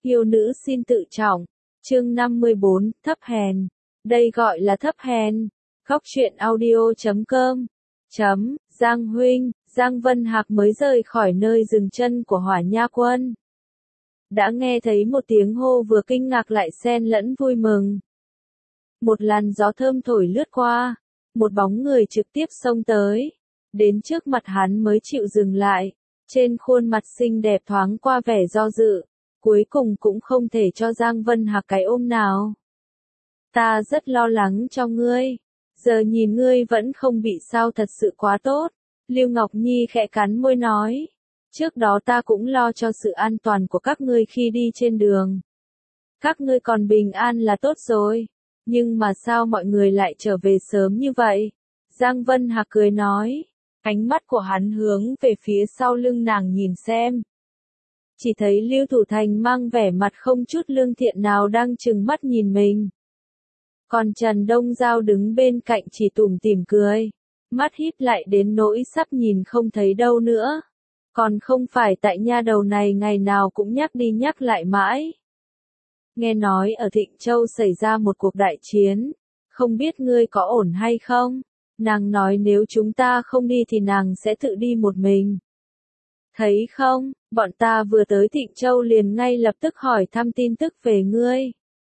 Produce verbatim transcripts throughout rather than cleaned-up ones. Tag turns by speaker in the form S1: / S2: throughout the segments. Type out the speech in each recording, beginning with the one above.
S1: Yêu nữ xin tự trọng. Chương năm mươi bốn, thấp hèn. Đây gọi là thấp hèn. Góc truyện audio chấm com. Chấm, Giang huynh, Giang Vân Hạc mới rời khỏi nơi dừng chân của Hỏa Nha quân. Đã nghe thấy một tiếng hô vừa kinh ngạc lại xen lẫn vui mừng. Một làn gió thơm thổi lướt qua, một bóng người trực tiếp xông tới. Đến trước mặt hắn mới chịu dừng lại, trên khuôn mặt xinh đẹp thoáng qua vẻ do dự, cuối cùng cũng không thể cho Giang Vân Hạc cái ôm nào. Ta rất lo lắng cho ngươi, giờ nhìn ngươi vẫn không bị sao thật sự quá tốt. Lưu Ngọc Nhi khẽ cắn môi nói, trước đó ta cũng lo cho sự an toàn của các ngươi khi đi trên đường. Các ngươi còn bình an là tốt rồi, nhưng mà sao mọi người lại trở về sớm như vậy? Giang Vân Hạc cười nói, ánh mắt của hắn hướng về phía sau lưng nàng nhìn xem. Chỉ thấy Lưu Thủ Thành mang vẻ mặt không chút lương thiện nào đang trừng mắt nhìn mình. Còn Trần Đông Giao đứng bên cạnh chỉ tủm tỉm cười, mắt híp lại đến nỗi sắp nhìn không thấy đâu nữa. Còn không phải tại nha đầu này ngày nào cũng nhắc đi nhắc lại mãi. Nghe nói ở Thịnh Châu xảy ra một cuộc đại chiến, không biết ngươi có ổn hay không? Nàng nói nếu chúng ta không đi thì nàng sẽ tự đi một mình. Thấy không, bọn ta vừa tới Thịnh Châu liền ngay lập tức hỏi thăm tin tức về ngươi.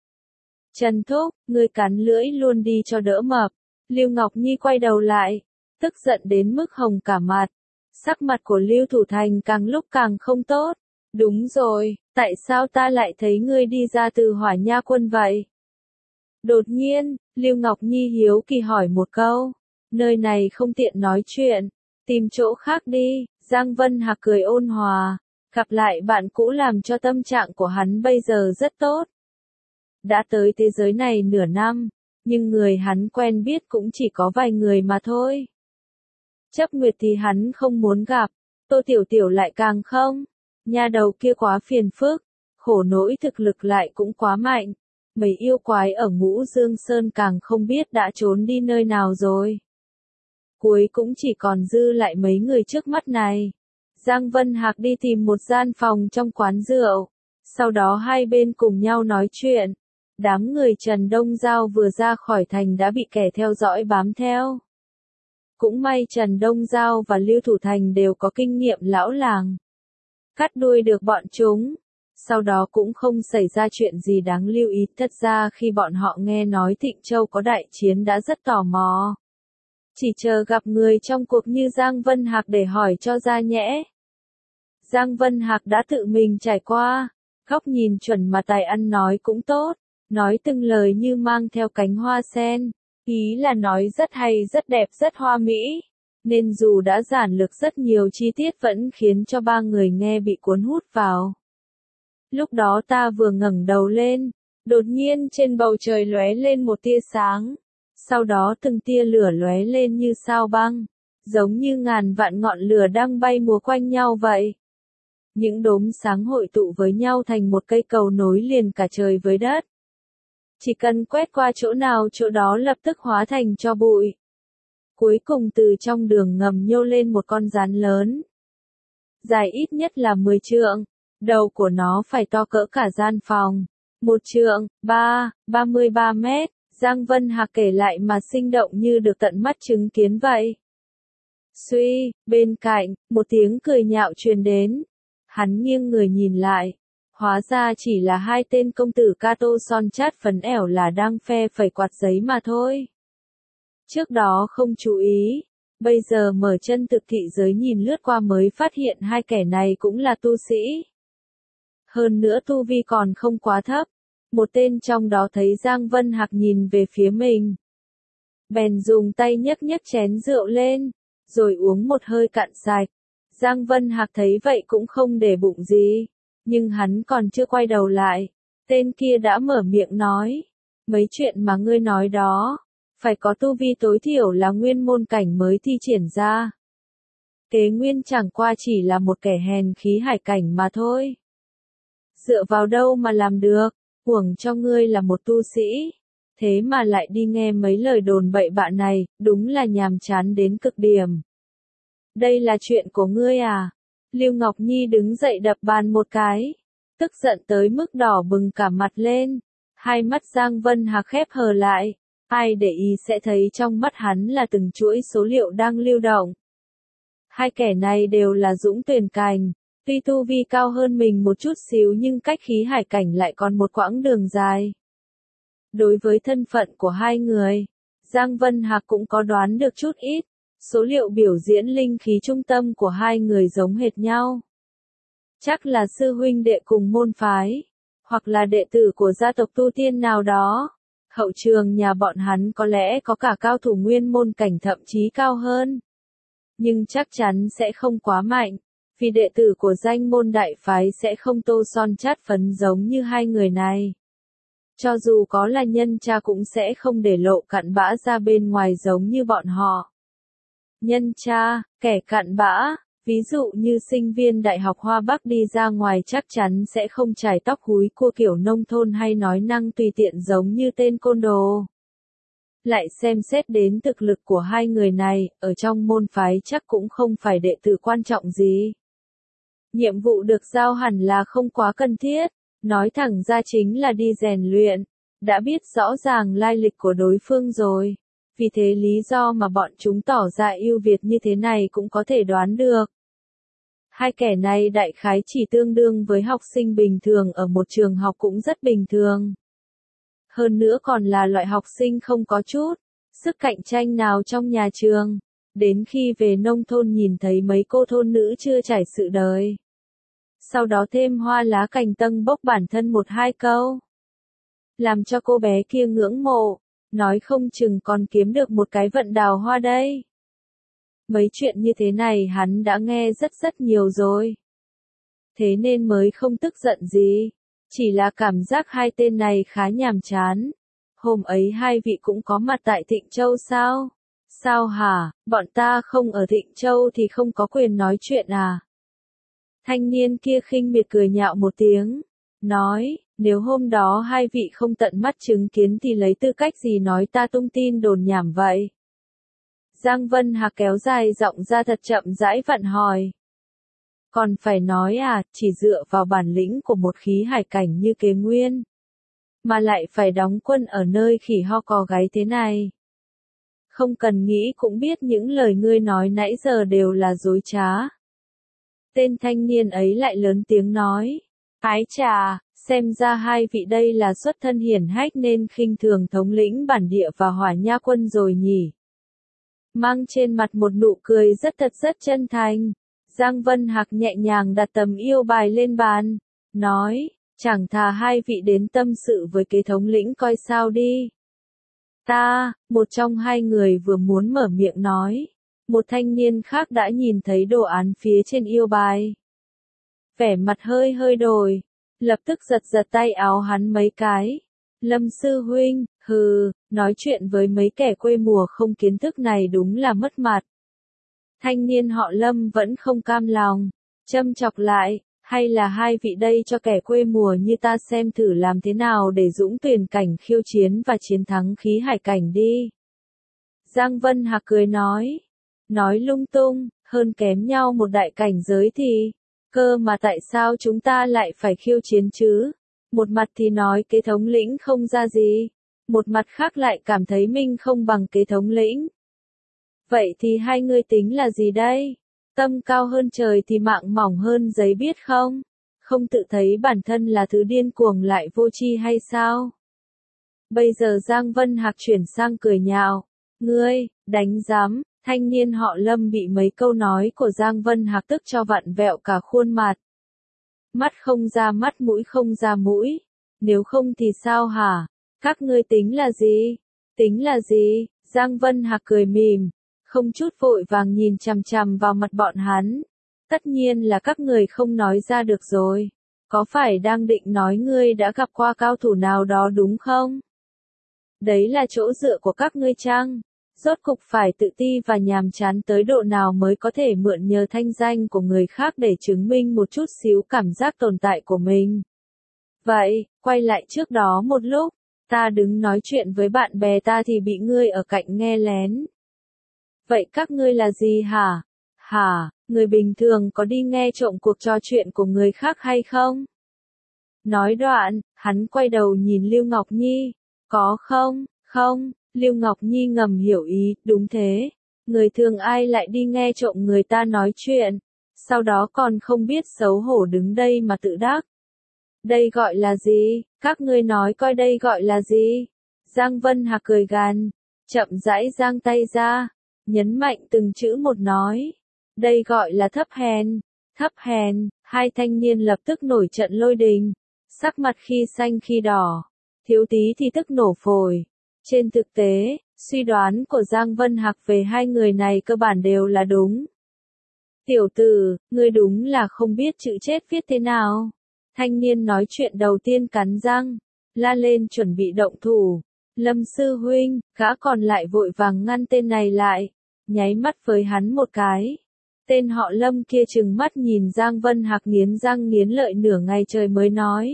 S1: Trần Thúc, ngươi cắn lưỡi luôn đi cho đỡ mập. Lưu Ngọc Nhi quay đầu lại, tức giận đến mức hồng cả mặt. Sắc mặt của Lưu Thủ Thành càng lúc càng không tốt. Đúng rồi, tại sao ta lại thấy ngươi đi ra từ Hỏa Nha quân vậy? Đột nhiên, Lưu Ngọc Nhi hiếu kỳ hỏi một câu. Nơi này không tiện nói chuyện, tìm chỗ khác đi. Giang Vân Hạc cười ôn hòa, gặp lại bạn cũ làm cho tâm trạng của hắn bây giờ rất tốt. Đã tới thế giới này nửa năm, nhưng người hắn quen biết cũng chỉ có vài người mà thôi. Chấp Nguyệt thì hắn không muốn gặp, Tô Tiểu Tiểu lại càng không. Nha đầu kia quá phiền phức, khổ nỗi thực lực lại cũng quá mạnh. Mấy yêu quái ở Ngũ Dương Sơn càng không biết đã trốn đi nơi nào rồi. Cuối cũng chỉ còn dư lại mấy người trước mắt này. Giang Vân Hạc đi tìm một gian phòng trong quán rượu, sau đó hai bên cùng nhau nói chuyện. Đám người Trần Đông Giao vừa ra khỏi thành đã bị kẻ theo dõi bám theo. Cũng may Trần Đông Giao và Lưu Thủ Thành đều có kinh nghiệm lão làng. Cắt đuôi được bọn chúng. Sau đó cũng không xảy ra chuyện gì đáng lưu ý. Thật ra khi bọn họ nghe nói Thịnh Châu có đại chiến đã rất tò mò. Chỉ chờ gặp người trong cuộc như Giang Vân Hạc để hỏi cho ra nhẽ. Giang Vân Hạc đã tự mình trải qua. Góc nhìn chuẩn mà tài ăn nói cũng tốt. Nói từng lời như mang theo cánh hoa sen. Ý là nói rất hay rất đẹp rất hoa mỹ. Nên dù đã giản lược rất nhiều chi tiết vẫn khiến cho ba người nghe bị cuốn hút vào. Lúc đó ta vừa ngẩng đầu lên, đột nhiên trên bầu trời lóe lên một tia sáng. Sau đó từng tia lửa lóe lên như sao băng, giống như ngàn vạn ngọn lửa đang bay múa quanh nhau vậy. Những đốm sáng hội tụ với nhau thành một cây cầu nối liền cả trời với đất. Chỉ cần quét qua chỗ nào chỗ đó lập tức hóa thành tro bụi. Cuối cùng từ trong đường ngầm nhô lên một con rắn lớn. Dài ít nhất là mười trượng, đầu của nó phải to cỡ cả gian phòng. Một trượng, ba, ba mươi ba mét. Giang Vân Hạc kể lại mà sinh động như được tận mắt chứng kiến vậy. Suy, bên cạnh, một tiếng cười nhạo truyền đến. Hắn nghiêng người nhìn lại. Hóa ra chỉ là hai tên công tử Cato son chát phấn ẻo là đang phe phẩy quạt giấy mà thôi. Trước đó không chú ý, bây giờ mở chân thực thị giới nhìn lướt qua mới phát hiện hai kẻ này cũng là tu sĩ. Hơn nữa tu vi còn không quá thấp. Một tên trong đó thấy Giang Vân Hạc nhìn về phía mình. Bèn dùng tay nhấc nhấc chén rượu lên, rồi uống một hơi cạn sạch. Giang Vân Hạc thấy vậy cũng không để bụng gì, nhưng hắn còn chưa quay đầu lại. Tên kia đã mở miệng nói, mấy chuyện mà ngươi nói đó, phải có tu vi tối thiểu là nguyên môn cảnh mới thi triển ra. Kế Nguyên chẳng qua chỉ là một kẻ hèn khí hải cảnh mà thôi. Dựa vào đâu mà làm được? Huống cho ngươi là một tu sĩ, thế mà lại đi nghe mấy lời đồn bậy bạ này, đúng là nhàm chán đến cực điểm. Đây là chuyện của ngươi à? Lưu Ngọc Nhi đứng dậy đập bàn một cái. tức giận tới mức đỏ bừng cả mặt lên. Hai mắt Giang Vân Hạc khép hờ lại, ai để ý sẽ thấy trong mắt hắn là từng chuỗi số liệu đang lưu động. Hai kẻ này đều là dũng tuyển cành, tuy tu vi cao hơn mình một chút xíu nhưng cách khí hải cảnh lại còn một quãng đường dài. Đối với thân phận của hai người, Giang Vân Hạc cũng có đoán được chút ít, số liệu biểu diễn linh khí trung tâm của hai người giống hệt nhau. Chắc là sư huynh đệ cùng môn phái, hoặc là đệ tử của gia tộc tu tiên nào đó. Hậu trường nhà bọn hắn có lẽ có cả cao thủ nguyên môn cảnh thậm chí cao hơn. Nhưng chắc chắn sẽ không quá mạnh, vì đệ tử của danh môn đại phái sẽ không tô son chát phấn giống như hai người này. Cho dù có là nhân cha cũng sẽ không để lộ cặn bã ra bên ngoài giống như bọn họ. Nhân cha, kẻ cặn bã, ví dụ như sinh viên Đại học Hoa Bắc đi ra ngoài chắc chắn sẽ không chải tóc húi cua kiểu nông thôn hay nói năng tùy tiện giống như tên côn đồ. Lại xem xét đến thực lực của hai người này, ở trong môn phái chắc cũng không phải đệ tử quan trọng gì. Nhiệm vụ được giao hẳn là không quá cần thiết, nói thẳng ra chính là đi rèn luyện, đã biết rõ ràng lai lịch của đối phương rồi. Vì thế lý do mà bọn chúng tỏ ra ưu việt như thế này cũng có thể đoán được. Hai kẻ này đại khái chỉ tương đương với học sinh bình thường ở một trường học cũng rất bình thường. Hơn nữa còn là loại học sinh không có chút sức cạnh tranh nào trong nhà trường. Đến khi về nông thôn nhìn thấy mấy cô thôn nữ chưa trải sự đời. Sau đó thêm hoa lá cành tâng bốc bản thân một hai câu. Làm cho cô bé kia ngưỡng mộ, nói không chừng còn kiếm được một cái vận đào hoa đây. Mấy chuyện như thế này hắn đã nghe rất rất nhiều rồi. Thế nên mới không tức giận gì. Chỉ là cảm giác hai tên này khá nhàm chán. Hôm ấy hai vị cũng có mặt tại Thịnh Châu sao? Sao hả, bọn ta không ở Thịnh Châu thì không có quyền nói chuyện à? Thanh niên kia khinh miệt cười nhạo một tiếng. Nói, nếu hôm đó hai vị không tận mắt chứng kiến thì lấy tư cách gì nói ta tung tin đồn nhảm vậy? Giang Vân Hạc kéo dài giọng ra thật chậm rãi vặn hỏi. Còn phải nói à, chỉ dựa vào bản lĩnh của một khí hải cảnh như Kế Nguyên. Mà lại phải đóng quân ở nơi khỉ ho cò gáy thế này. Không cần nghĩ cũng biết những lời ngươi nói nãy giờ đều là dối trá. Tên thanh niên ấy lại lớn tiếng nói. Ái chà, xem ra hai vị đây là xuất thân hiển hách nên khinh thường thống lĩnh bản địa và Hỏa Nha quân rồi nhỉ. Mang trên mặt một nụ cười rất thật rất chân thành. Giang Vân Hạc nhẹ nhàng đặt tấm yêu bài lên bàn. Nói, chẳng thà hai vị đến tâm sự với kế thống lĩnh coi sao đi. Ta, một trong hai người vừa muốn mở miệng nói. Một thanh niên khác đã nhìn thấy đồ án phía trên yêu bài. Vẻ mặt hơi hơi đổi. Lập tức giật giật tay áo hắn mấy cái. Lâm sư huynh, hừ, nói chuyện với mấy kẻ quê mùa không kiến thức này đúng là mất mặt. Thanh niên họ Lâm vẫn không cam lòng. Châm chọc lại, hay là hai vị đây cho kẻ quê mùa như ta xem thử làm thế nào để dũng tuyển cảnh khiêu chiến và chiến thắng khí hải cảnh đi. Giang Vân Hạc cười nói. Nói lung tung, hơn kém nhau một đại cảnh giới thì, cơ mà tại sao chúng ta lại phải khiêu chiến chứ? Một mặt thì nói kế thống lĩnh không ra gì, một mặt khác lại cảm thấy mình không bằng kế thống lĩnh. Vậy thì hai người tính là gì đây? Tâm cao hơn trời thì mạng mỏng hơn giấy biết không? Không tự thấy bản thân là thứ điên cuồng lại vô tri hay sao? Bây giờ Giang Vân Hạc chuyển sang cười nhạo. Ngươi, đánh giám. Thanh niên họ Lâm bị mấy câu nói của Giang Vân Hạc tức cho vặn vẹo cả khuôn mặt. Mắt không ra mắt mũi không ra mũi. Nếu không thì sao hả? Các ngươi tính là gì? Tính là gì? Giang Vân Hạc cười mỉm. Không chút vội vàng nhìn chằm chằm vào mặt bọn hắn. Tất nhiên là các người không nói ra được rồi. Có phải đang định nói ngươi đã gặp qua cao thủ nào đó đúng không? Đấy là chỗ dựa của các ngươi chăng? Rốt cục phải tự ti và nhàm chán tới độ nào mới có thể mượn nhờ thanh danh của người khác để chứng minh một chút xíu cảm giác tồn tại của mình. Vậy, quay lại trước đó một lúc, ta đứng nói chuyện với bạn bè ta thì bị ngươi ở cạnh nghe lén. Vậy các ngươi là gì hả? Hả, người bình thường có đi nghe trộm cuộc trò chuyện của người khác hay không? Nói đoạn, hắn quay đầu nhìn Lưu Ngọc Nhi. Có không, không, Lưu Ngọc Nhi ngầm hiểu ý, đúng thế. Người thường ai lại đi nghe trộm người ta nói chuyện, sau đó còn không biết xấu hổ đứng đây mà tự đắc. Đây gọi là gì, các ngươi nói coi đây gọi là gì? Giang Vân Hạc cười gằn, chậm rãi giang tay ra, nhấn mạnh từng chữ một nói. Đây gọi là thấp hèn, thấp hèn, hai thanh niên lập tức nổi trận lôi đình, sắc mặt khi xanh khi đỏ, thiếu tí thì tức nổ phổi. Trên thực tế, suy đoán của Giang Vân Hạc về hai người này cơ bản đều là đúng. Tiểu tử, ngươi đúng là không biết chữ chết viết thế nào. Thanh niên nói chuyện đầu tiên cắn răng, la lên chuẩn bị động thủ. Lâm sư huynh, gã còn lại vội vàng ngăn tên này lại, nháy mắt với hắn một cái. Tên họ Lâm kia trừng mắt nhìn Giang Vân Hạc nghiến răng nghiến lợi nửa ngày trời mới nói.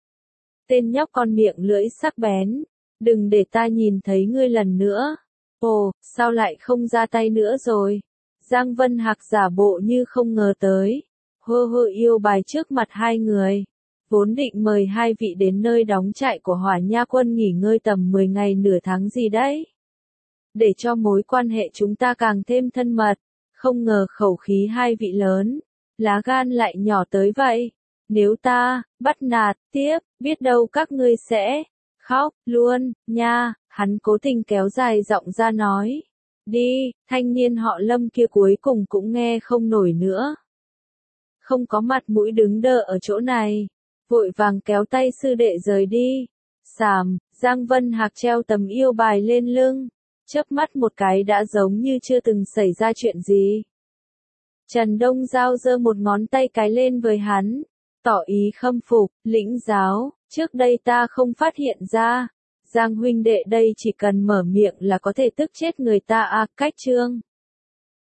S1: Tên nhóc con miệng lưỡi sắc bén, đừng để ta nhìn thấy ngươi lần nữa. Ồ, sao lại không ra tay nữa rồi? Giang Vân Hạc giả bộ như không ngờ tới. Hơ hơ yêu bài trước mặt hai người. Vốn định mời hai vị đến nơi đóng trại của Hỏa Nha quân nghỉ ngơi tầm mười ngày nửa tháng gì đấy. Để cho mối quan hệ chúng ta càng thêm thân mật. Không ngờ khẩu khí hai vị lớn, lá gan lại nhỏ tới vậy. Nếu ta, bắt nạt, tiếp, biết đâu các ngươi sẽ khóc, luôn, nha, hắn cố tình kéo dài giọng ra nói. Đi, thanh niên họ Lâm kia cuối cùng cũng nghe không nổi nữa. Không có mặt mũi đứng đơ ở chỗ này, vội vàng kéo tay sư đệ rời đi. Sàm, Giang Vân Hạc treo tấm yêu bài lên lưng, chớp mắt một cái đã giống như chưa từng xảy ra chuyện gì. Trần Đông Giao giơ một ngón tay cái lên với hắn, tỏ ý khâm phục, lĩnh giáo, trước đây ta không phát hiện ra. Giang huynh đệ đây chỉ cần mở miệng là có thể tức chết người ta à, cách chương.